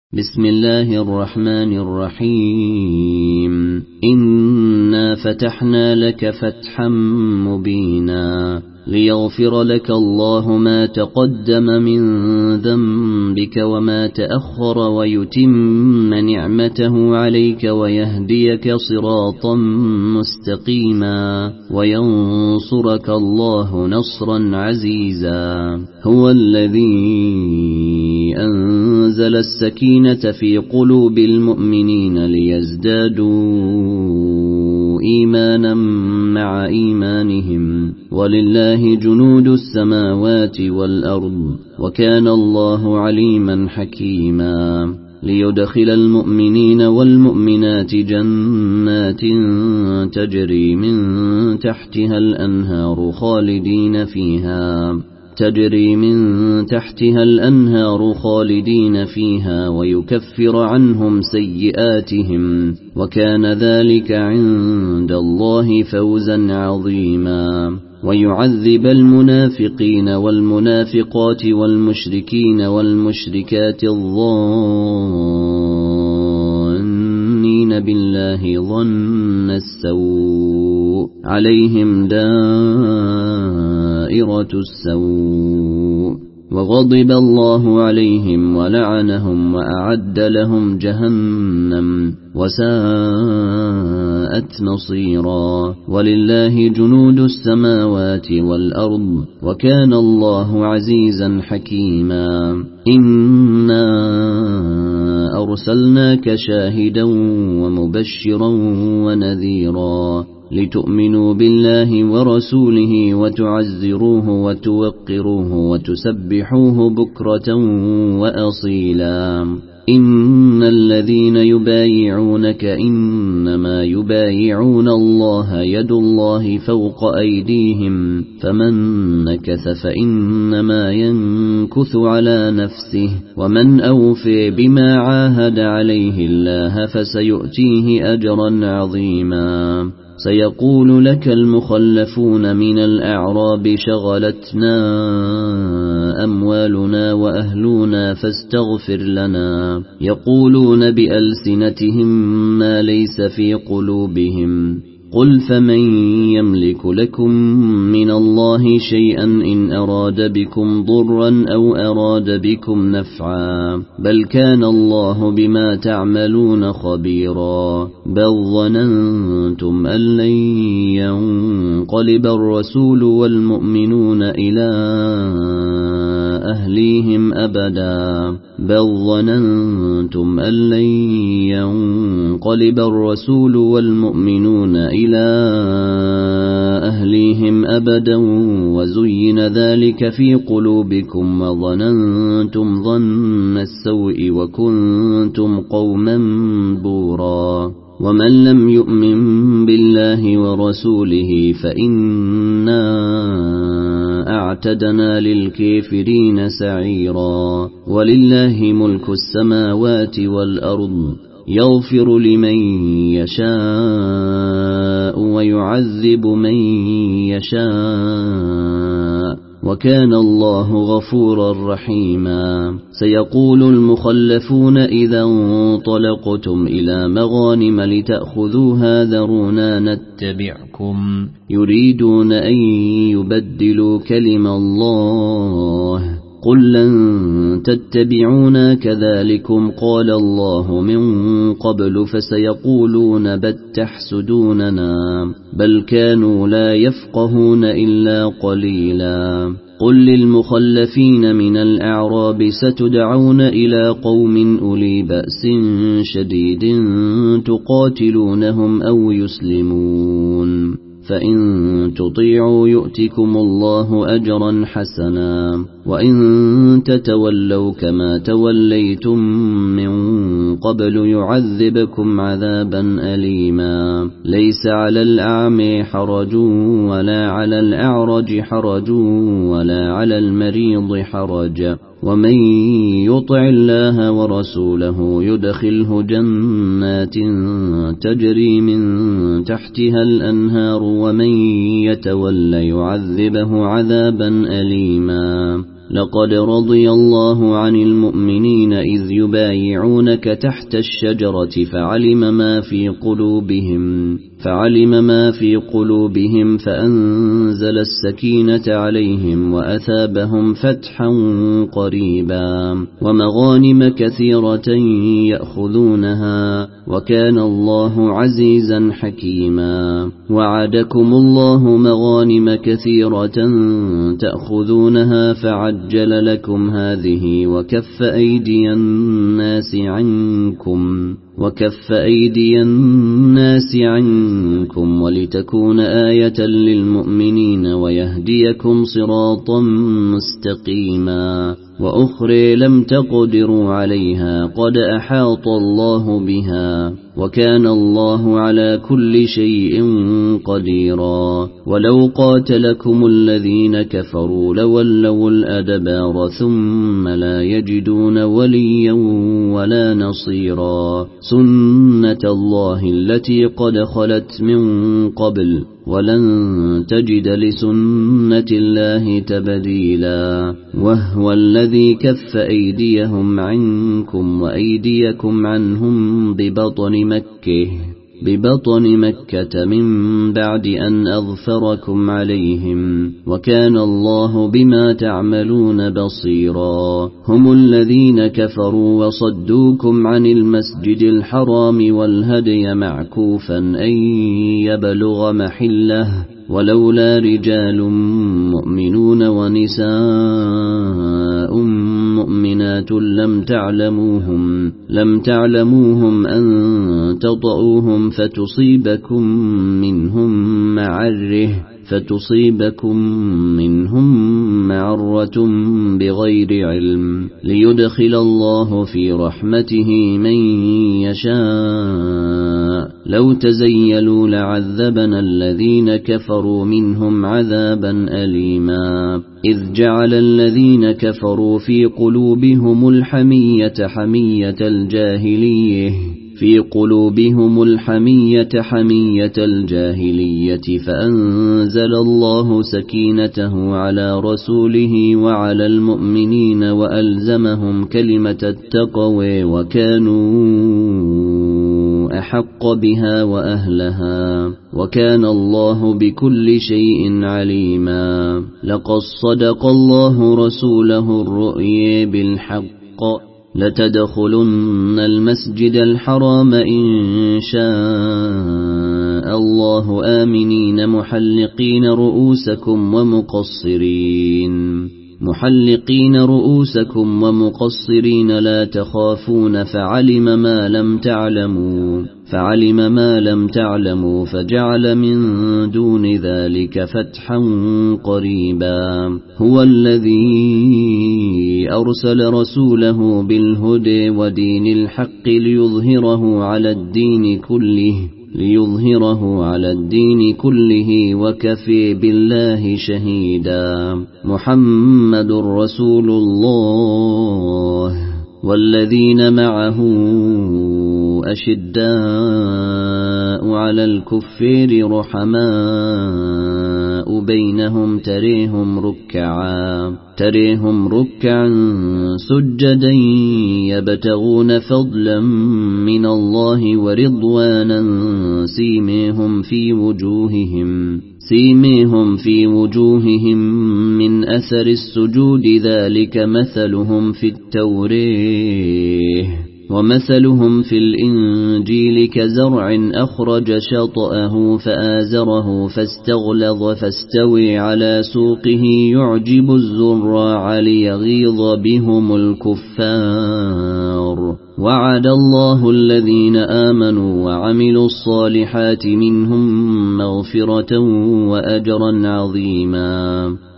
بسم الله الرحمن الرحيم إنا فتحنا لك فتحا مبينا ليغفر لك الله ما تقدم من ذنبك وما تأخر ويتم نعمته عليك ويهديك صراطا مستقيما وينصرك الله نصرا عزيزا هو الذي أنزل السكينة في قلوب المؤمنين ليزدادوا إيمانا مع إيمانهم ولله جنود السماوات والأرض وكان الله عليما حكيما ليدخل المؤمنين والمؤمنات جنات تجري من تحتها الأنهار خالدين فيها ويكفر عنهم سيئاتهم وكان ذلك عند الله فوزا عظيما ويعذب المنافقين والمنافقات والمشركين والمشركات الظانين بالله ظن السوء عليهم دائرة السوء وغضب الله عليهم ولعنهم وأعد لهم جهنم وساءت مصيرا ولله جنود السماوات والأرض وكان الله عزيزا حكيما إنا أرسلناك شاهدا ومبشرا ونذيرا لتؤمنوا بالله ورسوله وتعزروه وتوقروه وتسبحوه بكرة وأصيلا إن الذين يبايعونك إنما يبايعون الله يد الله فوق أيديهم فمن نكث فإنما ينكث على نفسه ومن أوفي بما عاهد عليه الله فسيؤتيه أجرا عظيما سيقول لك المخلفون من الأعراب شغلتنا أموالنا وأهلنا فاستغفر لنا يقولون بألسنتهم ما ليس في قلوبهم قل فمن يملك لكم من الله شيئا إن أراد بكم ضرا أو أراد بكم نفعا بل كان الله بما تعملون خبيرا بل ظننتم أن لن ينقلب الرسول والمؤمنون إلى أهليهم أبدا بل ظننتم أن لن ينقلب الرسول والمؤمنون إلى أهليهم أبدا وزين ذلك في قلوبكم وظننتم ظن السوء وكنتم قوما بورا ومن لم يؤمن بالله ورسوله فإنا أعتدنا للكافرين سعيرا ولله ملك السماوات والأرض يغفر لمن يشاء ويعذب من يشاء وكان الله غفورا رحيما سيقول المخلفون إذا انطلقتم إلى مغانم لتأخذوها ذرونا نتبعكم يريدون أن يبدلوا كلم الله قل لن تتبعونا كذلكم قال الله من قبل فسيقولون بل تحسدوننا بل كانوا لا يفقهون إلا قليلا قل للمخلفين من الأعراب ستدعون إلى قوم أولي بأس شديد تقاتلونهم أو يسلمون فإن تطيعوا يؤتكم الله أجرا حسنا وإن تتولوا كما توليتم من قبل يعذبكم عذابا أليما ليس على الأعمى حرج ولا على الأعرج حرج ولا على المريض حرج ومن يطع الله ورسوله يدخله جنات تجري من تحتها الأنهار ومن يتول يعذبه عذابا أليما لقد رضي الله عن المؤمنين إذ يبايعونك تحت الشجرة فعلم ما في قلوبهم فأنزل السكينة عليهم وأثابهم فتحا قريبا ومغانم كثيرة يأخذونها وكان الله عزيزا حكيما. وعدكم الله مغانم كثيرة تأخذونها فعجل لكم هذه وكف أيدي الناس عنكم ولتكون آية للمؤمنين ويهديكم صراطا مستقيما. وأخرى لم تقدروا عليها قد أحاط الله بها وكان الله على كل شيء قديرا. ولو قاتلكم الذين كفروا لولوا الأدبار ثم لا يجدون وليا ولا نصيرا. سنة الله التي قد خلت من قبل ولن تجد لسنة الله تبديلا. وهو الذي كف أيديهم عنكم وأيديكم عنهم ببطن مكة من بعد أن أظفركم عليهم وكان الله بما تعملون بصيرا. هم الذين كفروا وصدوكم عن المسجد الحرام والهدي معكوفا أن يبلغ محله ولولا رجال مؤمنون ونساء مؤمنات لم تعلموهم أن تطؤوهم فتصيبكم منهم معرة بغير علم ليدخل الله في رحمته من يشاء. لو تزيلوا لعذبنا الذين كفروا منهم عذابا أليما. إذ جعل الذين كفروا في قلوبهم الحمية حمية الجاهلية فأنزل الله سكينته على رسوله وعلى المؤمنين وألزمهم كلمة التقوى وكانوا أحق بها وأهلها وكان الله بكل شيء عليما. لقد صدق الله رسوله الرؤيا بالحق لتدخلن المسجد الحرام إن شاء الله آمنين محلقين رؤوسكم ومقصرين لا تخافون فعلم ما لم تعلموا فجعل من دون ذلك فتحا قريبا. هو الذي أرسل رسوله بالهدى ودين الحق ليظهره على الدين كله وكفى بالله شهيدا. محمد رسول الله والذين معه أشداء على الكفار رحماء بينهم تريهم ركعا سجدا يبتغون فضلا من الله ورضوانا سيميهم في وجوههم من أثر السجود ذلك مثلهم في التوراة ومثلهم في الإنجيل كزرع أخرج شطأه فآزره فاستغلظ فاستوي على سوقه يعجب الزراع ليغيظ بهم الكفار. وعد الله الذين آمنوا وعملوا الصالحات منهم مغفرة وأجرا عظيما.